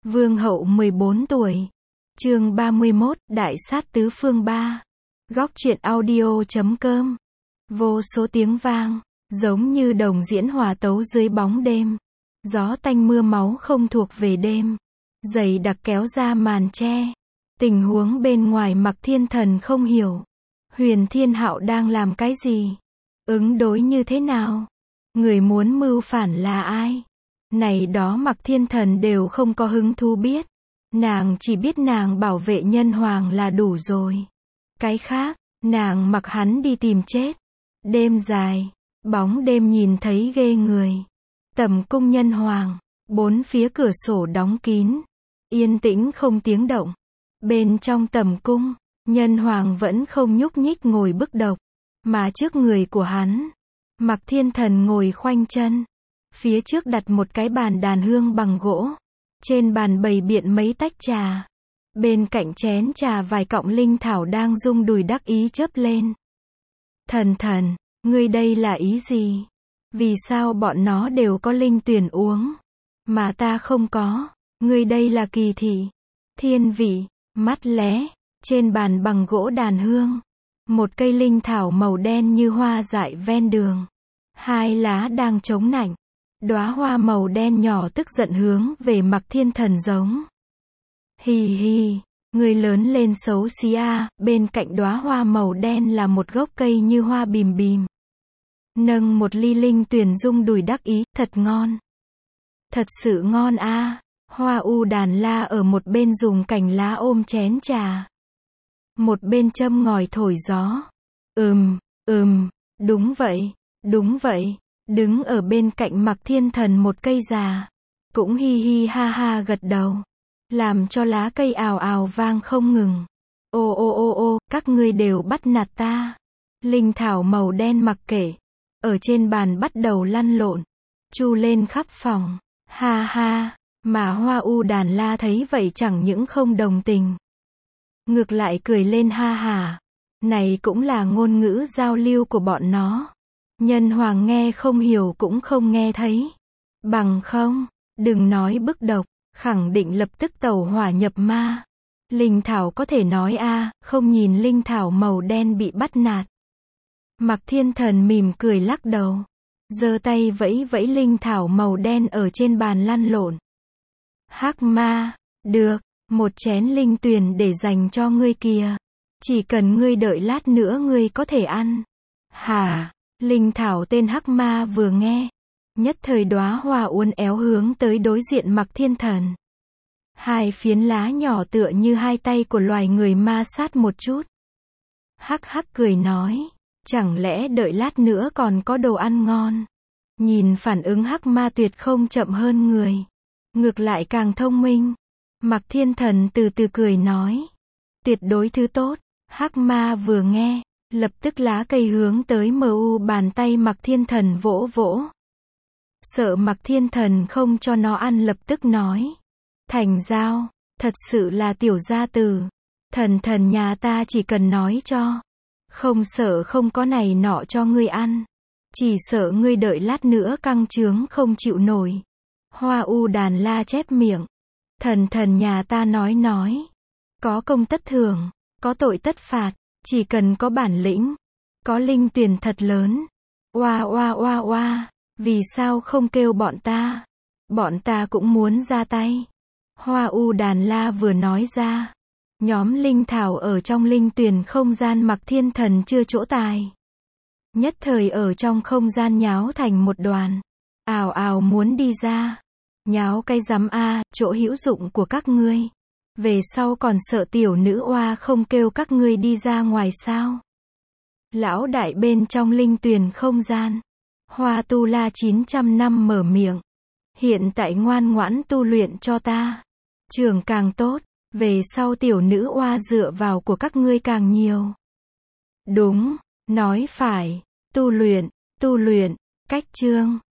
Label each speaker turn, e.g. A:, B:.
A: Vương hậu 14 tuổi. Chương 31, Đại sát tứ phương 3. Góc truyện audio.com. Vô số tiếng vang, giống như đồng diễn hòa tấu dưới bóng đêm. Gió tanh mưa máu không thuộc về đêm. Dày đặc kéo ra màn che. Tình huống bên ngoài Mặc Thiên Thần không hiểu. Huyền Thiên Hạo đang làm cái gì? Ứng đối như thế nào? Người muốn mưu phản là ai? Này đó Mặc Thiên Thần đều không có hứng thú biết. Nàng chỉ biết nàng bảo vệ nhân hoàng là đủ rồi. Cái khác, nàng mặc hắn đi tìm chết. Đêm dài, bóng đêm nhìn thấy ghê người. Tầm cung nhân hoàng, bốn phía cửa sổ đóng kín. Yên tĩnh không tiếng động. Bên trong tầm cung, nhân hoàng vẫn không nhúc nhích ngồi bức độc. Mà trước người của hắn, Mặc Thiên Thần ngồi khoanh chân. Phía trước đặt một cái bàn đàn hương bằng gỗ. Trên bàn bày biện mấy tách trà. Bên cạnh chén trà vài cọng linh thảo đang rung đùi đắc ý chớp lên. Thần thần, ngươi đây là ý gì? Vì sao bọn nó đều có linh tuyển uống, mà ta không có? Ngươi đây là kỳ thị, thiên vị, mắt lé. Trên bàn bằng gỗ đàn hương, một cây linh thảo màu đen như hoa dại ven đường. Hai lá đang chống nạnh. Đóa hoa màu đen nhỏ tức giận hướng về Mặc Thiên Thần giống. Hì hì, người lớn lên xấu xí a. Bên cạnh đóa hoa màu đen là một gốc cây như hoa bìm bìm. Nâng một ly linh tuyển rung đùi đắc ý, thật ngon. Thật sự ngon a. Hoa u đàn la ở một bên dùng cành lá ôm chén trà. Một bên châm ngòi thổi gió. Đúng vậy, đúng vậy. Đứng ở bên cạnh Mặc Thiên Thần một cây già, cũng hi hi ha ha gật đầu, làm cho lá cây ào ào vang không ngừng. Ô, các ngươi đều bắt nạt ta. Linh thảo màu đen mặc kệ, ở trên bàn bắt đầu lăn lộn, chu lên khắp phòng. Ha ha, mà hoa u đàn la thấy vậy chẳng những không đồng tình, ngược lại cười lên ha hả. Này cũng là ngôn ngữ giao lưu của bọn nó. Nhân hoàng nghe không hiểu cũng không nghe thấy. Bằng không, đừng nói bức độc, khẳng định lập tức tẩu hỏa nhập ma. Linh thảo có thể nói a, không nhìn linh thảo màu đen bị bắt nạt. Mặc Thiên Thần mỉm cười lắc đầu, giơ tay vẫy vẫy linh thảo màu đen ở trên bàn lăn lộn. Hắc ma, được, một chén linh tuyền để dành cho ngươi kìa. Chỉ cần ngươi đợi lát nữa ngươi có thể ăn. Hả? Linh thảo tên Hắc Ma vừa nghe, nhất thời đóa hoa uốn éo hướng tới đối diện Mặc Thiên Thần. Hai phiến lá nhỏ tựa như hai tay của loài người ma sát một chút. Hắc hắc cười nói, chẳng lẽ đợi lát nữa còn có đồ ăn ngon? Nhìn phản ứng Hắc Ma tuyệt không chậm hơn người, ngược lại càng thông minh. Mặc Thiên Thần từ từ cười nói, tuyệt đối thứ tốt. Hắc Ma vừa nghe, lập tức lá cây hướng tới bàn tay Mặc Thiên Thần vỗ vỗ. Sợ Mặc Thiên Thần không cho nó ăn lập tức nói, thành giao, thật sự là tiểu gia tử. Thần thần nhà ta chỉ cần nói cho, không sợ không có này nọ cho ngươi ăn. Chỉ sợ ngươi đợi lát nữa căng trướng không chịu nổi. Hoa u đàn la chép miệng. Thần thần nhà ta nói. Có công tất thưởng, có tội tất phạt. Chỉ cần có bản lĩnh, có linh tuyển thật lớn. Oa, vì sao không kêu bọn ta? Bọn ta cũng muốn ra tay. Hoa u đàn la vừa nói ra, nhóm linh thảo ở trong linh tuyển không gian Mặc Thiên Thần chưa chỗ tài. Nhất thời ở trong không gian nháo thành một đoàn. Ào ào muốn đi ra. Nháo cái rắm a, chỗ hữu dụng của các ngươi. Về sau còn sợ tiểu nữ oa không kêu các ngươi đi ra ngoài sao? Lão đại bên trong linh tuyền không gian. Hoa Tu La 900 năm mở miệng. Hiện tại ngoan ngoãn tu luyện cho ta. Trường càng tốt, về sau tiểu nữ oa dựa vào của các ngươi càng nhiều. Đúng, nói phải, tu luyện, cách chương.